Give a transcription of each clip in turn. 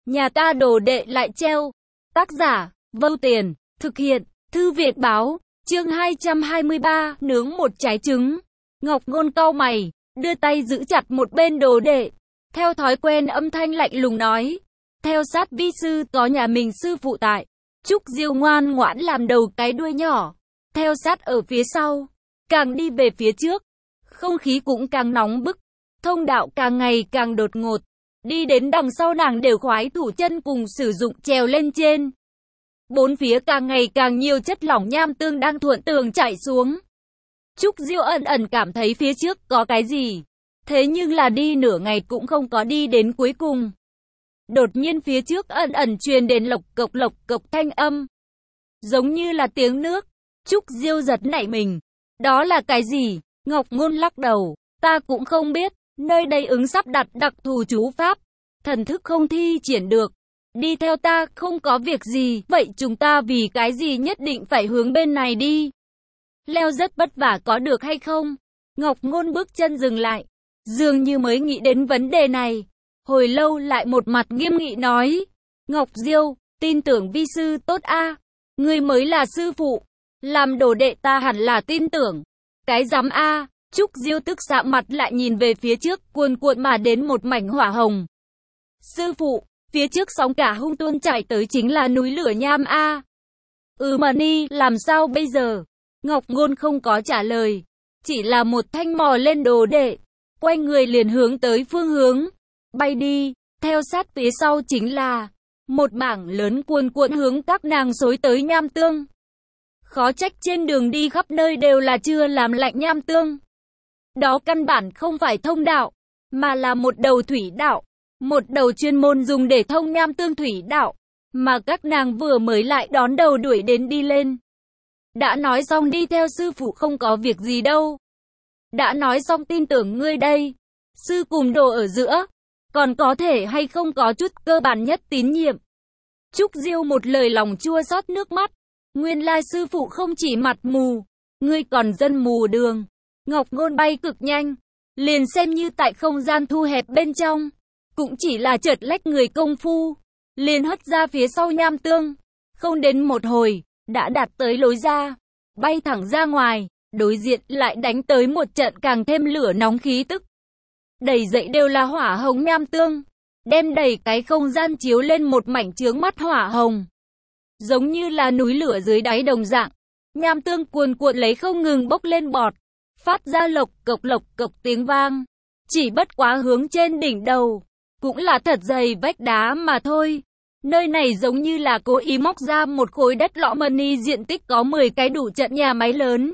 Nhà ta đồ đệ lại treo. Tác giả, Vâu Tiền, thực hiện, Thư viện báo, chương 223, nướng một trái trứng. Ngọc Ngôn cau mày, đưa tay giữ chặt một bên đồ đệ. Theo thói quen âm thanh lạnh lùng nói. Theo sát vi sư có nhà mình sư phụ tại. Trúc Diêu ngoan ngoãn làm đầu cái đuôi nhỏ. Theo sát ở phía sau. Càng đi về phía trước. Không khí cũng càng nóng bức. Thông đạo càng ngày càng đột ngột. Đi đến đằng sau nàng đều khoái thủ chân cùng sử dụng trèo lên trên. Bốn phía càng ngày càng nhiều chất lỏng nham tương đang thuận tường chảy xuống. Trúc Diêu ẩn ẩn cảm thấy phía trước có cái gì. Thế nhưng là đi nửa ngày cũng không có đi đến cuối cùng. Đột nhiên phía trước ẩn ẩn truyền đến lộc cộc thanh âm. Giống như là tiếng nước. Trúc Diêu giật nảy mình. Đó là cái gì? Ngọc Ngôn lắc đầu. Ta cũng không biết. Nơi đây ứng sắp đặt đặc thù chú pháp. Thần thức không thi triển được. Đi theo ta, không có việc gì. Vậy chúng ta vì cái gì nhất định phải hướng bên này đi? Leo rất vất vả có được hay không? Ngọc Ngôn bước chân dừng lại. Dường như mới nghĩ đến vấn đề này. Hồi lâu lại một mặt nghiêm nghị nói. Ngọc Diêu, tin tưởng vi sư tốt a. Ngươi mới là sư phụ. Làm đồ đệ ta hẳn là tin tưởng. Cái dám a. Trúc Diêu tức sạm mặt lại nhìn về phía trước, cuồn cuộn mà đến một mảnh hỏa hồng. Sư phụ, phía trước sóng cả hung tuôn chảy tới chính là núi lửa nham a. Mà ni, làm sao bây giờ? Ngọc Ngôn không có trả lời, chỉ là một thanh mò lên đồ đệ, quay người liền hướng tới phương hướng, bay đi, theo sát phía sau chính là một mảng lớn cuồn cuộn hướng các nàng xối tới nham tương. Khó trách trên đường đi khắp nơi đều là chưa làm lạnh nham tương. Đó căn bản không phải thông đạo, mà là một đầu thủy đạo, một đầu chuyên môn dùng để thông nham tương thủy đạo, mà các nàng vừa mới lại đón đầu đuổi đến đi lên. Đã nói xong đi theo sư phụ không có việc gì đâu. Đã nói xong tin tưởng ngươi đây. Sư cùng đồ ở giữa, còn có thể hay không có chút cơ bản nhất tín nhiệm. Trúc Diêu một lời lòng chua xót nước mắt. Nguyên lai sư phụ không chỉ mặt mù, ngươi còn dân mù đường. Ngọc Ngôn bay cực nhanh, liền xem như tại không gian thu hẹp bên trong, cũng chỉ là chợt lách người công phu, liền hất ra phía sau nham tương. Không đến một hồi, đã đạt tới lối ra, bay thẳng ra ngoài, đối diện lại đánh tới một trận càng thêm lửa nóng khí tức. Đầy dậy đều là hỏa hồng nham tương, đem đầy cái không gian chiếu lên một mảnh chướng mắt hỏa hồng. Giống như là núi lửa dưới đáy đồng dạng, nham tương cuồn cuộn lấy không ngừng bốc lên bọt, phát ra lộc cộc tiếng vang. Chỉ bất quá hướng trên đỉnh đầu, cũng là thật dày vách đá mà thôi. Nơi này giống như là cố ý móc ra một khối đất lõ mani diện tích có 10 cái đủ trận nhà máy lớn.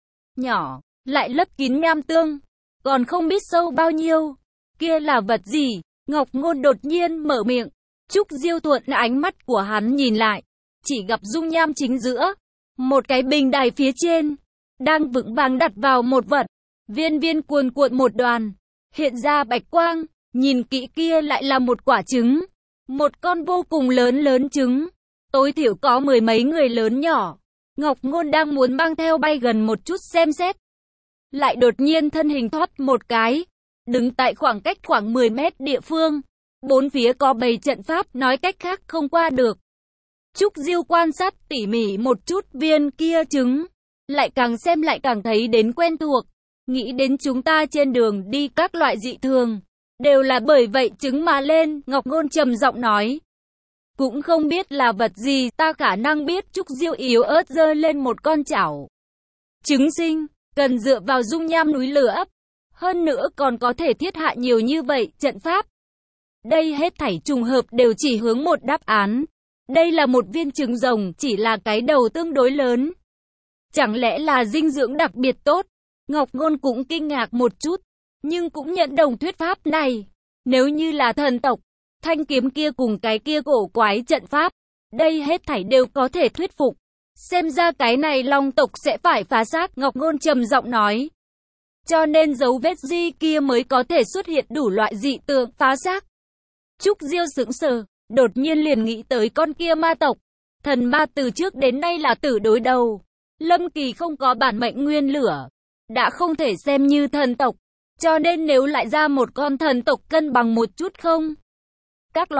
Nhỏ, lại lấp kín nham tương, còn không biết sâu bao nhiêu. Kia là vật gì? Ngọc Ngôn đột nhiên mở miệng. Trúc Diêu thuận ánh mắt của hắn nhìn lại, chỉ gặp dung nham chính giữa, một cái bình đài phía trên, đang vững vàng đặt vào một vật, viên viên cuồn cuộn một đoàn, hiện ra bạch quang, nhìn kỹ kia lại là một quả trứng. Một con vô cùng lớn trứng, tối thiểu có 10 mấy người lớn nhỏ. Ngọc Ngôn đang muốn mang theo bay gần một chút xem xét. Lại đột nhiên thân hình thoát một cái, đứng tại khoảng cách khoảng 10 mét địa phương. Bốn phía có bày trận pháp, nói cách khác không qua được. Trúc Diêu quan sát tỉ mỉ một chút viên kia trứng, lại càng xem lại càng thấy đến quen thuộc. Nghĩ đến chúng ta trên đường đi các loại dị thường, đều là bởi vậy trứng mà lên. Ngọc Ngôn trầm giọng nói. Cũng không biết là vật gì, ta khả năng biết. Trúc Diêu yếu ớt giơ lên một con chảo. Trứng sinh, cần dựa vào dung nham núi lửa ấp. Hơn nữa còn có thể thiết hạ nhiều như vậy, trận pháp. Đây hết thảy trùng hợp đều chỉ hướng một đáp án. Đây là một viên trứng rồng, chỉ là cái đầu tương đối lớn. Chẳng lẽ là dinh dưỡng đặc biệt tốt? Ngọc Ngôn cũng kinh ngạc một chút, nhưng cũng nhận đồng thuyết pháp này. Nếu như là thần tộc, thanh kiếm kia cùng cái kia cổ quái trận pháp, đây hết thảy đều có thể thuyết phục. Xem ra cái này long tộc sẽ phải phá xác. Ngọc Ngôn trầm giọng nói. Cho nên dấu vết di kia mới có thể xuất hiện đủ loại dị tượng phá xác. Trúc Diêu sững sờ, đột nhiên liền nghĩ tới con kia ma tộc. Thần ma từ trước đến nay là tử đối đầu. Lâm Kỳ không có bản mệnh nguyên lửa, đã không thể xem như thần tộc. Cho nên nếu lại ra một con thần tộc cân bằng một chút không? Các loại,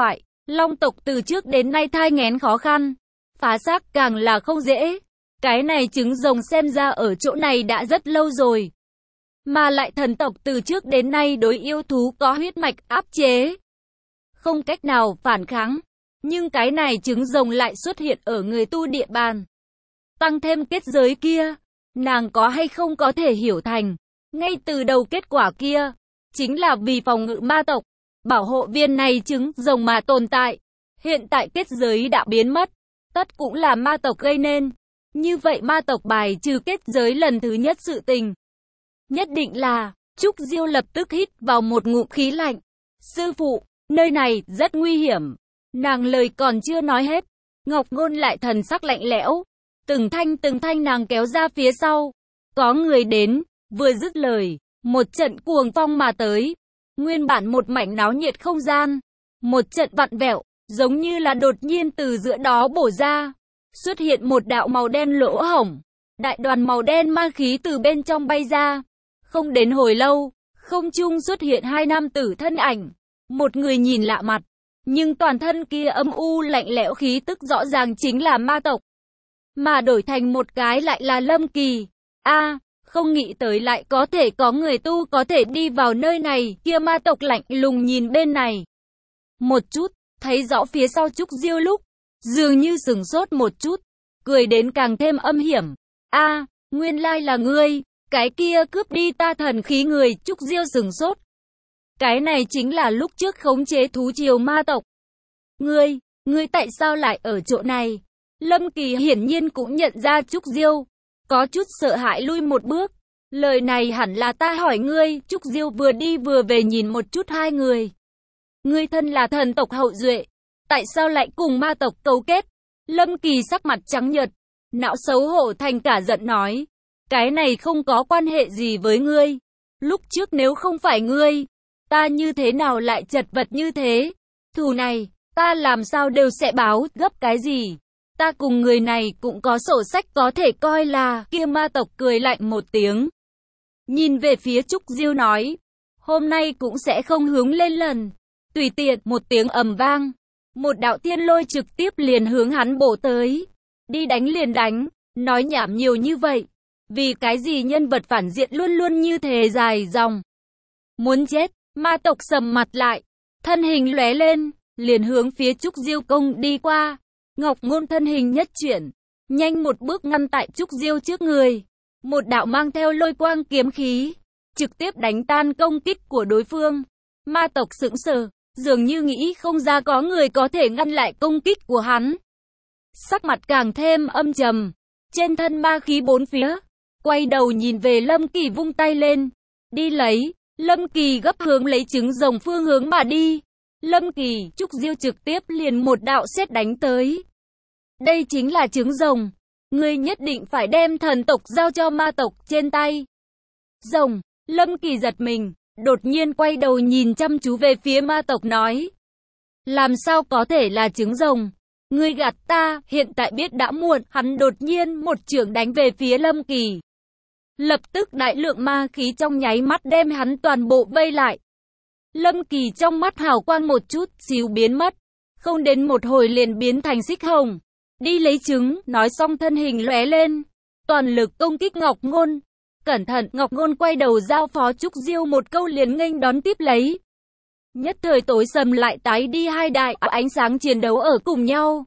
Long tộc từ trước đến nay thai nghén khó khăn, phá xác càng là không dễ. Cái này trứng rồng xem ra ở chỗ này đã rất lâu rồi. Mà lại thần tộc từ trước đến nay đối yêu thú có huyết mạch áp chế, không cách nào phản kháng. Nhưng cái này trứng rồng lại xuất hiện ở người tu địa bàn. Tăng thêm kết giới kia, nàng có hay không có thể hiểu thành, ngay từ đầu kết quả kia, chính là vì phòng ngự ma tộc, bảo hộ viên này trứng rồng mà tồn tại. Hiện tại kết giới đã biến mất, tất cũng là ma tộc gây nên. Như vậy ma tộc bài trừ kết giới lần thứ nhất sự tình. Nhất định là, Trúc Diêu lập tức hít vào một ngụm khí lạnh. Sư phụ, nơi này rất nguy hiểm. Nàng lời còn chưa nói hết, Ngọc Ngôn lại thần sắc lạnh lẽo. Từng thanh nàng kéo ra phía sau. Có người đến, vừa dứt lời, một trận cuồng phong mà tới. Nguyên bản một mảnh náo nhiệt không gian, một trận vặn vẹo, giống như là đột nhiên từ giữa đó bổ ra. Xuất hiện một đạo màu đen lỗ hổng. Đại đoàn màu đen ma khí từ bên trong bay ra. Không đến hồi lâu, không trung xuất hiện hai nam tử thân ảnh. Một người nhìn lạ mặt, nhưng toàn thân kia âm u lạnh lẽo khí tức rõ ràng chính là ma tộc. Mà đổi thành một cái lại là Lâm Kỳ. Không nghĩ tới lại có thể có người tu có thể đi vào nơi này. Kia ma tộc lạnh lùng nhìn bên này một chút, thấy rõ phía sau Trúc Diêu lúc, dường như sửng sốt một chút, cười đến càng thêm âm hiểm. Nguyên lai là ngươi, cái kia cướp đi ta thần khí người. Trúc Diêu sửng sốt. Cái này chính là lúc trước khống chế thú triều ma tộc. Ngươi tại sao lại ở chỗ này? Lâm Kỳ hiển nhiên cũng nhận ra Trúc Diêu, có chút sợ hãi lui một bước. Lời này hẳn là ta hỏi ngươi. Trúc Diêu vừa đi vừa về nhìn một chút hai người. Ngươi thân là thần tộc hậu duệ, tại sao lại cùng ma tộc cấu kết? Lâm Kỳ sắc mặt trắng nhợt, não xấu hổ thành cả giận nói. Cái này không có quan hệ gì với ngươi. Lúc trước nếu không phải ngươi, ta như thế nào lại chật vật như thế? Thù này, ta làm sao đều sẽ báo. Gấp cái gì? Ta cùng người này cũng có sổ sách có thể coi là. Kia ma tộc cười lạnh một tiếng, nhìn về phía Trúc Diêu nói. Hôm nay cũng sẽ không hướng lên lần. Tùy tiện một tiếng ầm vang, một đạo thiên lôi trực tiếp liền hướng hắn bổ tới. Đi đánh liền đánh, nói nhảm nhiều như vậy. Vì cái gì nhân vật phản diện luôn luôn như thế dài dòng? Muốn chết. Ma tộc sầm mặt lại, thân hình lóe lên, liền hướng phía Trúc Diêu công đi qua. Ngọc Ngôn thân hình nhất chuyển, nhanh một bước ngăn tại Trúc Diêu trước người. Một đạo mang theo lôi quang kiếm khí, trực tiếp đánh tan công kích của đối phương. Ma tộc sững sờ, dường như nghĩ không ra có người có thể ngăn lại công kích của hắn. Sắc mặt càng thêm âm trầm, trên thân ma khí bốn phía. Quay đầu nhìn về Lâm Kỳ vung tay lên, đi lấy. Lâm Kỳ gấp hướng lấy trứng rồng phương hướng mà đi. Lâm Kỳ, Trúc Diêu trực tiếp liền một đạo sét đánh tới. Đây chính là trứng rồng. Ngươi nhất định phải đem thần tộc giao cho ma tộc trên tay. Rồng, Lâm Kỳ giật mình, đột nhiên quay đầu nhìn chăm chú về phía ma tộc nói. Làm sao có thể là trứng rồng? Ngươi gạt ta, hiện tại biết đã muộn. Hắn đột nhiên một chưởng đánh về phía Lâm Kỳ. Lập tức đại lượng ma khí trong nháy mắt đem hắn toàn bộ vây lại. Lâm Kỳ trong mắt hào quang một chút xíu biến mất, không đến một hồi liền biến thành xích hồng. Đi lấy trứng, nói xong thân hình lóe lên, toàn lực công kích Ngọc Ngôn. Cẩn thận. Ngọc Ngôn quay đầu giao phó Trúc Diêu một câu liền nghênh đón tiếp lấy. Nhất thời tối sầm lại tái đi hai đại ánh sáng chiến đấu ở cùng nhau.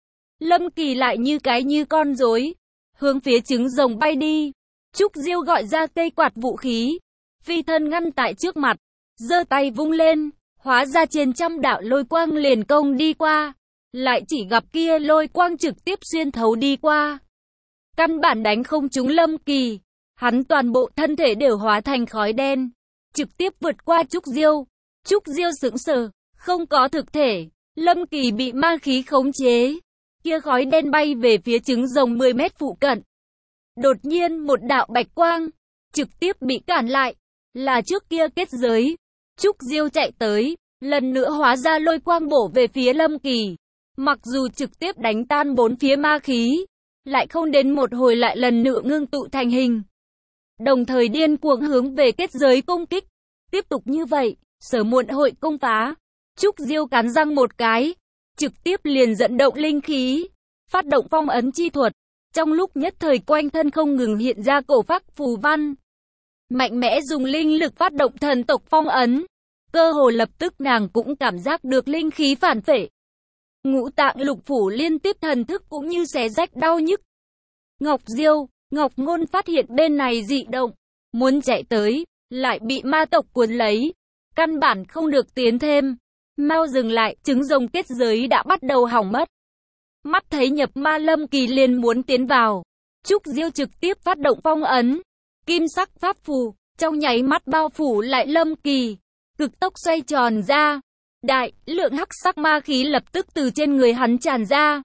Lâm Kỳ lại như con rối, hướng phía trứng rồng bay đi. Trúc Diêu gọi ra cây quạt vũ khí, phi thân ngăn tại trước mặt, giơ tay vung lên, hóa ra trên trăm đạo lôi quang liền công đi qua, lại chỉ gặp kia lôi quang trực tiếp xuyên thấu đi qua. Căn bản đánh không trúng Lâm Kỳ, hắn toàn bộ thân thể đều hóa thành khói đen, trực tiếp vượt qua Trúc Diêu. Trúc Diêu sững sờ, không có thực thể, Lâm Kỳ bị ma khí khống chế, kia khói đen bay về phía trứng rồng 10 mét phụ cận. Đột nhiên một đạo bạch quang, trực tiếp bị cản lại, là trước kia kết giới. Trúc Diêu chạy tới, lần nữa hóa ra lôi quang bổ về phía Lâm Kỳ. Mặc dù trực tiếp đánh tan bốn phía ma khí, lại không đến một hồi lại lần nữa ngưng tụ thành hình. Đồng thời điên cuồng hướng về kết giới công kích. Tiếp tục như vậy, sớm muộn hội công phá. Trúc Diêu cắn răng một cái, trực tiếp liền dẫn động linh khí, phát động phong ấn chi thuật. Trong lúc nhất thời quanh thân không ngừng hiện ra cổ phác phù văn. Mạnh mẽ dùng linh lực phát động thần tộc phong ấn. Cơ hồ lập tức nàng cũng cảm giác được linh khí phản phệ. Ngũ tạng lục phủ liên tiếp thần thức cũng như xé rách đau nhức. Ngọc Diêu, Ngọc Ngôn phát hiện bên này dị động, muốn chạy tới, lại bị ma tộc cuốn lấy. Căn bản không được tiến thêm. Mau dừng lại, trứng rồng kết giới đã bắt đầu hỏng mất. Mắt thấy nhập ma Lâm Kỳ liền muốn tiến vào. Trúc Diêu trực tiếp phát động phong ấn. Kim sắc pháp phù, trong nháy mắt bao phủ lại Lâm Kỳ. Cực tốc xoay tròn ra. Đại lượng hắc sắc ma khí lập tức từ trên người hắn tràn ra.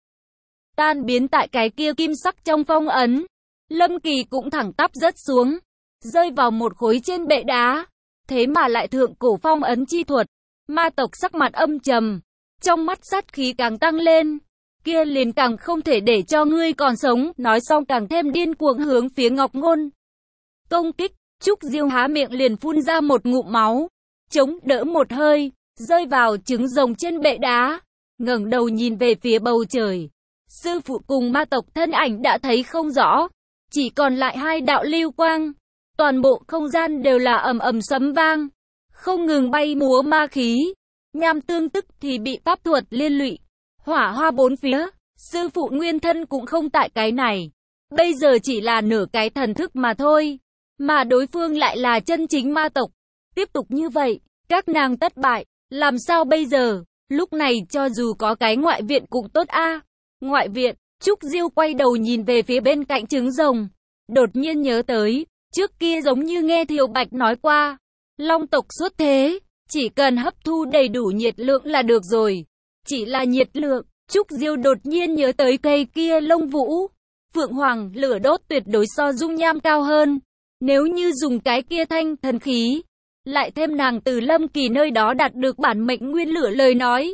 Tan biến tại cái kia kim sắc trong phong ấn. Lâm Kỳ cũng thẳng tắp rớt xuống. Rơi vào một khối trên bệ đá. Thế mà lại thượng cổ phong ấn chi thuật. Ma tộc sắc mặt âm trầm. Trong mắt sát khí càng tăng lên. Kia liền càng không thể để cho ngươi còn sống. Nói xong càng thêm điên cuồng hướng phía Ngọc Ngôn công kích. Trúc Diêu há miệng liền phun ra một ngụm máu. Chống đỡ một hơi. Rơi vào trứng rồng trên bệ đá. Ngẩng đầu nhìn về phía bầu trời. Sư phụ cùng ma tộc thân ảnh đã thấy không rõ. Chỉ còn lại hai đạo lưu quang. Toàn bộ không gian đều là ầm ầm sấm vang. Không ngừng bay múa ma khí. Nham Tương tức thì bị pháp thuật liên lụy. Hỏa hoa bốn phía. Sư phụ nguyên thân cũng không tại cái này. Bây giờ chỉ là nửa cái thần thức mà thôi. Mà đối phương lại là chân chính ma tộc. Tiếp tục như vậy, các nàng thất bại. Làm sao bây giờ? Lúc này cho dù có cái ngoại viện cũng tốt a. Ngoại viện, Trúc Diêu quay đầu nhìn về phía bên cạnh trứng rồng. Đột nhiên nhớ tới, trước kia giống như nghe Thiều Bạch nói qua. Long tộc xuất thế, chỉ cần hấp thu đầy đủ nhiệt lượng là được rồi. Chỉ là nhiệt lượng, Trúc Diêu đột nhiên nhớ tới cây kia lông vũ. Phượng Hoàng lửa đốt tuyệt đối so dung nham cao hơn. Nếu như dùng cái kia thanh thần khí, lại thêm nàng từ Lâm Kỳ nơi đó đạt được bản mệnh nguyên lửa lời nói.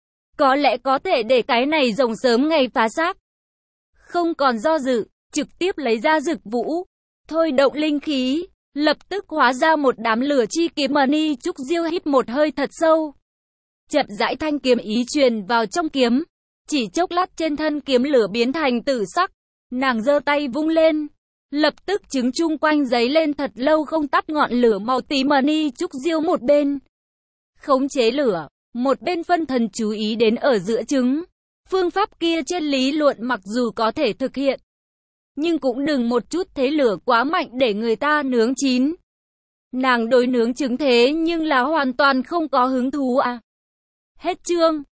Có lẽ có thể để cái này rồng sớm ngày phá xác. Không còn do dự, trực tiếp lấy ra dực vũ. Thôi động linh khí, lập tức hóa ra một đám lửa chi kiếm mani. Trúc Diêu hít một hơi thật sâu. Chậm rãi thanh kiếm ý truyền vào trong kiếm. Chỉ chốc lát trên thân kiếm lửa biến thành tử sắc. Nàng giơ tay vung lên. Lập tức trứng chung quanh giấy lên thật lâu không tắt ngọn lửa màu tím mani. Trúc Diêu một bên khống chế lửa, một bên phân thần chú ý đến ở giữa trứng. Phương pháp kia trên lý luận mặc dù có thể thực hiện, nhưng cũng đừng một chút thế lửa quá mạnh để người ta nướng chín. Nàng đối nướng trứng thế nhưng là hoàn toàn không có hứng thú à. Hết chương.